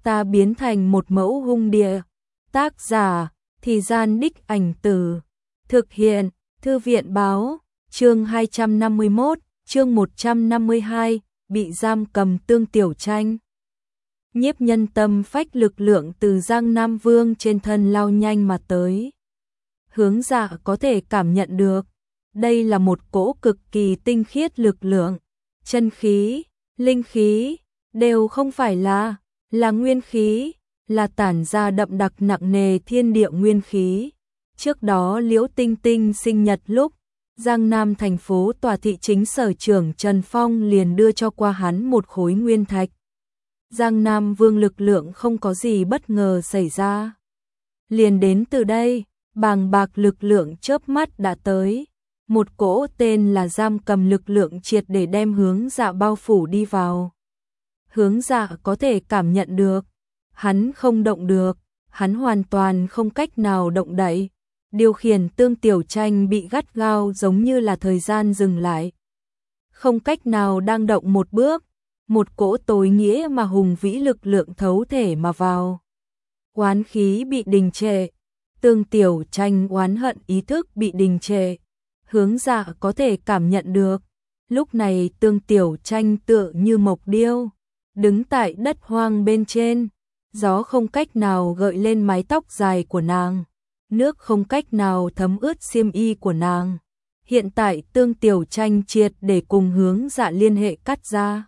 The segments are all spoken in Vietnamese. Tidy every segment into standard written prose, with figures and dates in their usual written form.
ta biến thành một mẫu hung địa. Tác giả, Thì Gian Đích Ảnh Từ. Thực hiện, Thư viện báo, chương 251, chương 152, bị giam cầm Tương Tiểu Tranh. Nhiếp nhân tâm phách lực lượng từ Giang Nam Vương trên thân lao nhanh mà tới. Hướng Dạ có thể cảm nhận được, đây là một cỗ cực kỳ tinh khiết lực lượng, chân khí, linh khí, đều không phải là nguyên khí, là tản ra đậm đặc nặng nề thiên địa nguyên khí. Trước đó Liễu Tinh Tinh sinh nhật lúc, Giang Nam thành phố tòa thị chính sở trưởng Trần Phong liền đưa cho qua hắn một khối nguyên thạch. Giang Nam Vương lực lượng không có gì bất ngờ xảy ra. Liền đến từ đây, bàng bạc lực lượng chớp mắt đã tới. Một cỗ tên là giam cầm lực lượng triệt để đem Hướng Dạ bao phủ đi vào. Hướng Dạ có thể cảm nhận được, hắn không động được, hắn hoàn toàn không cách nào động đậy. Điều khiển Tương Tiểu Tranh bị gắt gao giống như là thời gian dừng lại. Không cách nào đang động một bước, một cỗ tối nghĩa mà hùng vĩ lực lượng thấu thể mà vào. Oán khí bị đình trệ, Tương Tiểu Tranh oán hận ý thức bị đình trệ. Hướng Dạ có thể cảm nhận được, lúc này Tương Tiểu Tranh tựa như mộc điêu, đứng tại đất hoang bên trên, gió không cách nào gợi lên mái tóc dài của nàng, nước không cách nào thấm ướt xiêm y của nàng. Hiện tại Tương Tiểu Tranh triệt để cùng Hướng Dạ liên hệ cắt ra.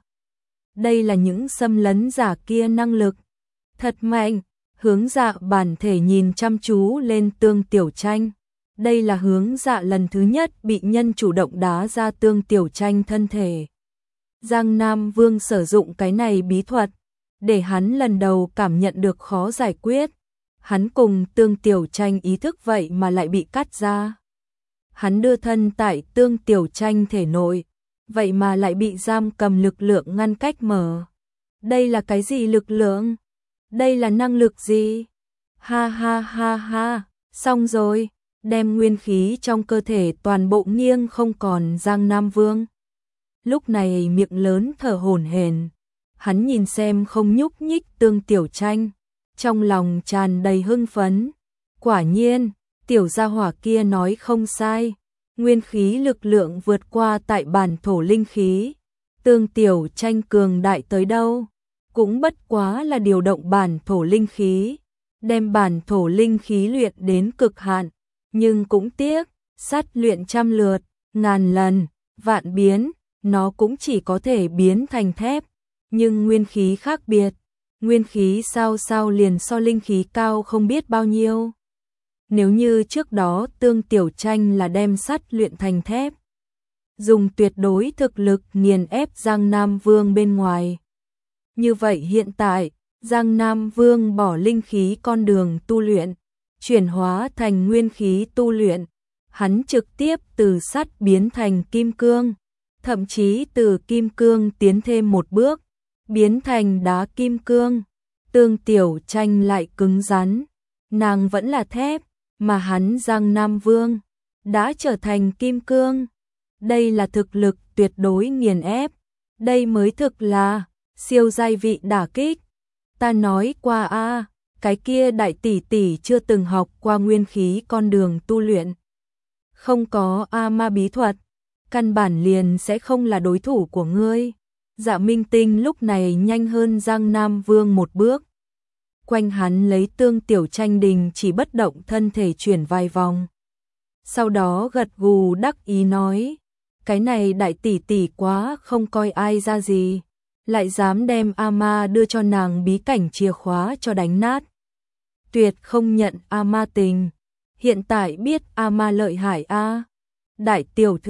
Đây là những xâm lấn giả kia năng lực thật mạnh. Hướng Dạ bản thể nhìn chăm chú lên Tương Tiểu Tranh. Đây là Hướng Dạ lần thứ nhất bị nhân chủ động đá ra Tương Tiểu Tranh thân thể. Giang Nam Vương sử dụng cái này bí thuật, để hắn lần đầu cảm nhận được khó giải quyết. Hắn cùng Tương Tiểu Tranh ý thức vậy mà lại bị cắt ra. Hắn đưa thân tại Tương Tiểu Tranh thể nội, vậy mà lại bị giam cầm lực lượng ngăn cách mở. Đây là cái gì lực lượng? Đây là năng lực gì? Ha ha ha ha, xong rồi, đem nguyên khí trong cơ thể toàn bộ nghiêng không còn. Giang Nam Vương lúc này miệng lớn thở hổn hển, hắn nhìn xem không nhúc nhích Tương Tiểu Tranh, trong lòng tràn đầy hưng phấn. Quả nhiên, tiểu gia hỏa kia nói không sai, nguyên khí lực lượng vượt qua tại bản thổ linh khí. Tương Tiểu Tranh cường đại tới đâu, cũng bất quá là điều động bản thổ linh khí, đem bản thổ linh khí luyện đến cực hạn, nhưng cũng tiếc, sắt luyện trăm lượt, ngàn lần, vạn biến, nó cũng chỉ có thể biến thành thép, nhưng nguyên khí khác biệt, nguyên khí sao liền so linh khí cao không biết bao nhiêu. Nếu như trước đó Tương Tiểu Tranh là đem sắt luyện thành thép, dùng tuyệt đối thực lực nghiền ép Giang Nam Vương bên ngoài. Như vậy hiện tại, Giang Nam Vương bỏ linh khí con đường tu luyện, chuyển hóa thành nguyên khí tu luyện, hắn trực tiếp từ sắt biến thành kim cương, thậm chí từ kim cương tiến thêm một bước, biến thành đá kim cương. Tương Tiểu Tranh lại cứng rắn, nàng vẫn là thép, mà hắn Giang Nam Vương đã trở thành kim cương. Đây là thực lực tuyệt đối nghiền ép, đây mới thực là siêu giai vị đả kích. Ta nói qua a, cái kia đại tỷ tỷ chưa từng học qua nguyên khí con đường tu luyện, không có ma bí thuật, căn bản liền sẽ không là đối thủ của ngươi. Dạ Minh Tinh lúc này nhanh hơn Giang Nam Vương một bước, quanh hắn lấy Tương Tiểu Tranh đình chỉ bất động thân thể chuyển vài vòng, sau đó gật gù đắc ý nói, cái này đại tỷ tỷ quá không coi ai ra gì, lại dám đem ama đưa cho nàng bí cảnh chìa khóa cho đánh nát. Tuyệt không nhận ama tình, hiện tại biết ama lợi hại a. Đại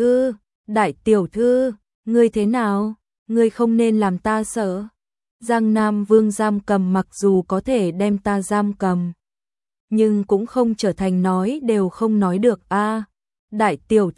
tiểu thư, ngươi thế nào? Ngươi không nên làm ta sợ. Giang Nam Vương giam cầm mặc dù có thể đem ta giam cầm, nhưng cũng không trở thành nói đều không nói được a. Đại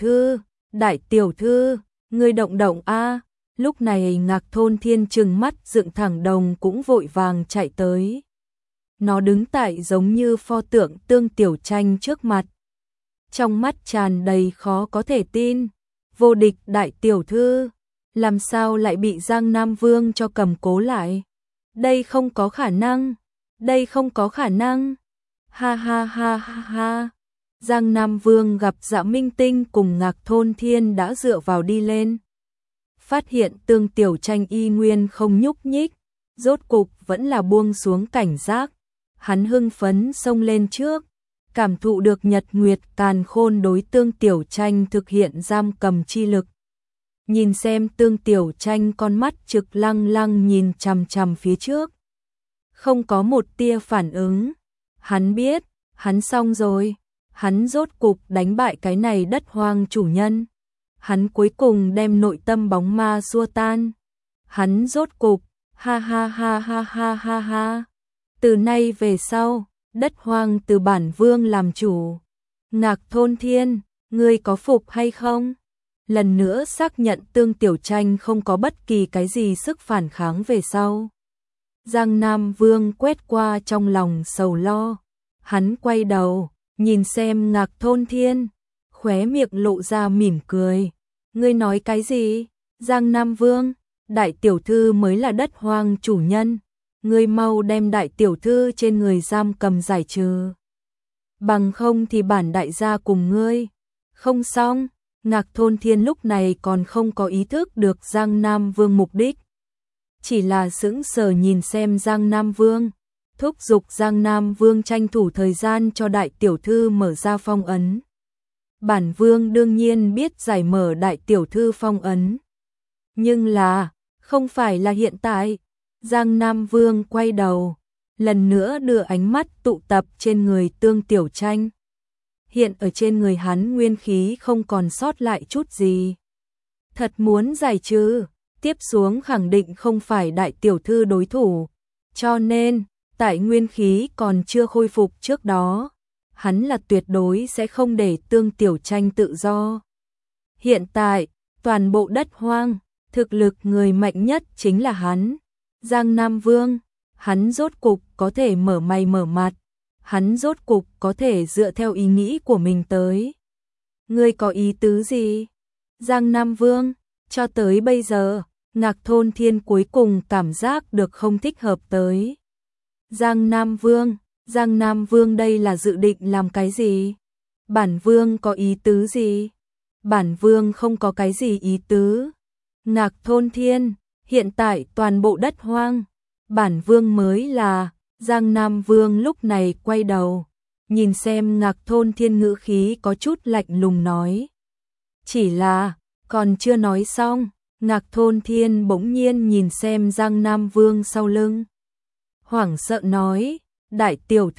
tiểu thư, ngươi động a. Lúc này Ngạc Thôn Thiên trừng mắt dựng thẳng đồng cũng vội vàng chạy tới. Nó đứng tại giống như pho tượng Tương Tiểu Tranh trước mặt, trong mắt tràn đầy khó có thể tin. Vô địch đại tiểu thư, làm sao lại bị Giang Nam Vương cho cầm cố lại? đây không có khả năng, đây không có khả năng. Ha ha ha ha ha. Giang Nam Vương gặp Dạ Minh Tinh cùng Ngạc Thôn Thiên đã dựa vào đi lên. Phát hiện Tương Tiểu Tranh y nguyên không nhúc nhích, rốt cục vẫn là buông xuống cảnh giác. Hắn hưng phấn xông lên trước, cảm thụ được Nhật Nguyệt Càn Khôn đối Tương Tiểu Tranh thực hiện giam cầm chi lực. Nhìn xem Tương Tiểu Tranh con mắt trực lăng lăng nhìn chằm chằm phía trước. Không có một tia phản ứng. Hắn biết, hắn xong rồi. Hắn rốt cục đánh bại cái này đất hoang chủ nhân. Hắn cuối cùng đem nội tâm bóng ma xua tan. Hắn rốt cục, ha ha ha ha ha ha ha. Từ nay về sau, đất hoang từ bản vương làm chủ. Ngạc Thôn Thiên, ngươi có phục hay không? Lần nữa xác nhận Tương Tiểu Tranh không có bất kỳ cái gì sức phản kháng về sau. Giang Nam Vương quét qua trong lòng sầu lo. Hắn quay đầu, nhìn xem Ngạc Thôn Thiên, khóe miệng lộ ra mỉm cười. Ngươi nói cái gì? Giang Nam Vương, đại tiểu thư mới là đất hoang chủ nhân. Ngươi mau đem đại tiểu thư trên người giam cầm giải trừ. Bằng không thì bản đại gia cùng ngươi. Không xong, Ngạc Thôn Thiên lúc này còn không có ý thức được Giang Nam Vương mục đích. Chỉ là sững sờ nhìn xem Giang Nam Vương, thúc giục Giang Nam Vương tranh thủ thời gian cho đại tiểu thư mở ra phong ấn. Bản vương đương nhiên biết giải mở đại tiểu thư phong ấn. Nhưng là, không phải là hiện tại. Giang Nam Vương quay đầu, lần nữa đưa ánh mắt tụ tập trên người Tương Tiểu Tranh. Hiện ở trên người hắn nguyên khí không còn sót lại chút gì. Thật muốn giải trừ, tiếp xuống khẳng định không phải đại tiểu thư đối thủ. Cho nên, tại nguyên khí còn chưa khôi phục trước đó, hắn là tuyệt đối sẽ không để Tương Tiểu Tranh tự do. Hiện tại, toàn bộ đất hoang, thực lực người mạnh nhất chính là hắn. Giang Nam Vương, hắn rốt cục có thể mở mày mở mặt. Hắn rốt cục có thể dựa theo ý nghĩ của mình tới. Ngươi có ý tứ gì? Giang Nam Vương, cho tới bây giờ, Ngạc Thôn Thiên cuối cùng cảm giác được không thích hợp tới. Giang Nam Vương đây là dự định làm cái gì? Bản vương có ý tứ gì? Bản vương không có cái gì ý tứ. Ngạc Thôn Thiên, hiện tại toàn bộ đất hoang, bản vương mới là. Giang Nam Vương lúc này quay đầu, nhìn xem Ngạc Thôn Thiên ngữ khí có chút lạnh lùng nói. Chỉ là, còn chưa nói xong, Ngạc Thôn Thiên bỗng nhiên nhìn xem Giang Nam Vương sau lưng. Hoảng sợ nói, đại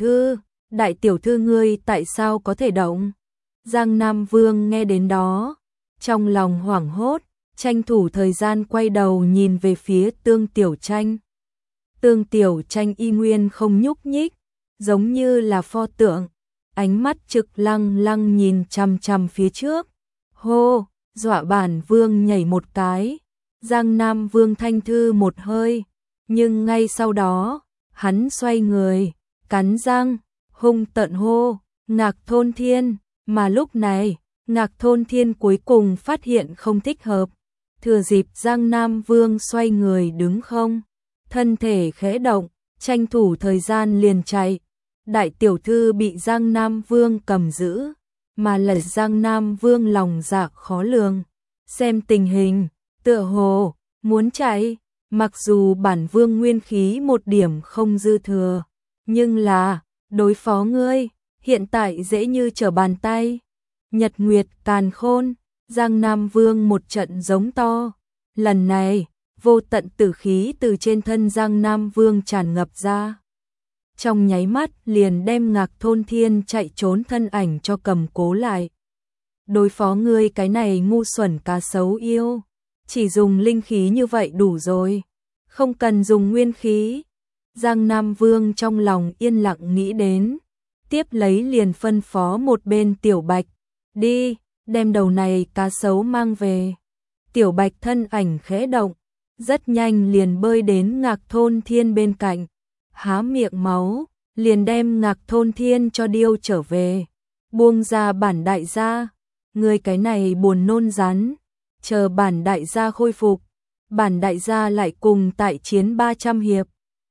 tiểu thư ngươi tại sao có thể động? Giang Nam Vương nghe đến đó, trong lòng hoảng hốt, tranh thủ thời gian quay đầu nhìn về phía Tương Tiểu Tranh. Tương Tiểu Tranh y nguyên không nhúc nhích, giống như là pho tượng, ánh mắt trực lăng lăng nhìn chằm chằm phía trước. Hô, dọa bản vương nhảy một cái. Giang Nam Vương thanh thư một hơi, nhưng ngay sau đó, hắn xoay người, cắn răng, hung tợn hô, Ngạc Thôn Thiên, mà lúc này, Ngạc Thôn Thiên cuối cùng phát hiện không thích hợp. Thừa dịp Giang Nam Vương xoay người đứng không, thân thể khẽ động, tranh thủ thời gian liền chạy. Đại tiểu thư bị Giang Nam Vương cầm giữ, mà là Giang Nam Vương lòng dạ khó lường. Xem tình hình, tựa hồ, muốn chạy, mặc dù bản vương nguyên khí một điểm không dư thừa, nhưng là, đối phó ngươi, hiện tại dễ như trở bàn tay. Nhật Nguyệt Càn Khôn, Giang Nam Vương một trận giống to. Lần này, vô tận tử khí từ trên thân Giang Nam Vương tràn ngập ra. Trong nháy mắt liền đem Ngạc Thôn Thiên chạy trốn thân ảnh cho cầm cố lại. Đối phó ngươi cái này ngu xuẩn cá sấu yêu, chỉ dùng linh khí như vậy đủ rồi, không cần dùng nguyên khí. Giang Nam Vương trong lòng yên lặng nghĩ đến, tiếp lấy liền phân phó một bên Tiểu Bạch, đi, đem đầu này cá sấu mang về. Tiểu Bạch thân ảnh khẽ động, rất nhanh liền bơi đến Ngạc Thôn Thiên bên cạnh, há miệng máu, liền đem Ngạc Thôn Thiên cho điêu trở về. Buông ra bản đại gia, người cái này buồn nôn rắn, chờ bản đại gia khôi phục, bản đại gia lại cùng tại chiến 300 hiệp.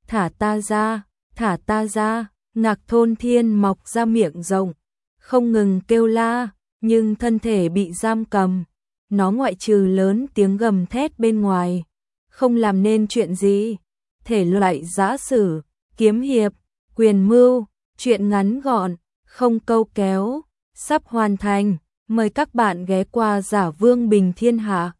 thả ta ra, thả ta ra, Ngạc Thôn Thiên mọc ra miệng rộng, không ngừng kêu la, nhưng thân thể bị giam cầm, nó ngoại trừ lớn tiếng gầm thét bên ngoài, không làm nên chuyện gì. Thể loại giã sử, kiếm hiệp, quyền mưu, truyện ngắn gọn, không câu kéo, sắp hoàn thành, mời các bạn ghé qua Giả Vương Bình Thiên Hạ.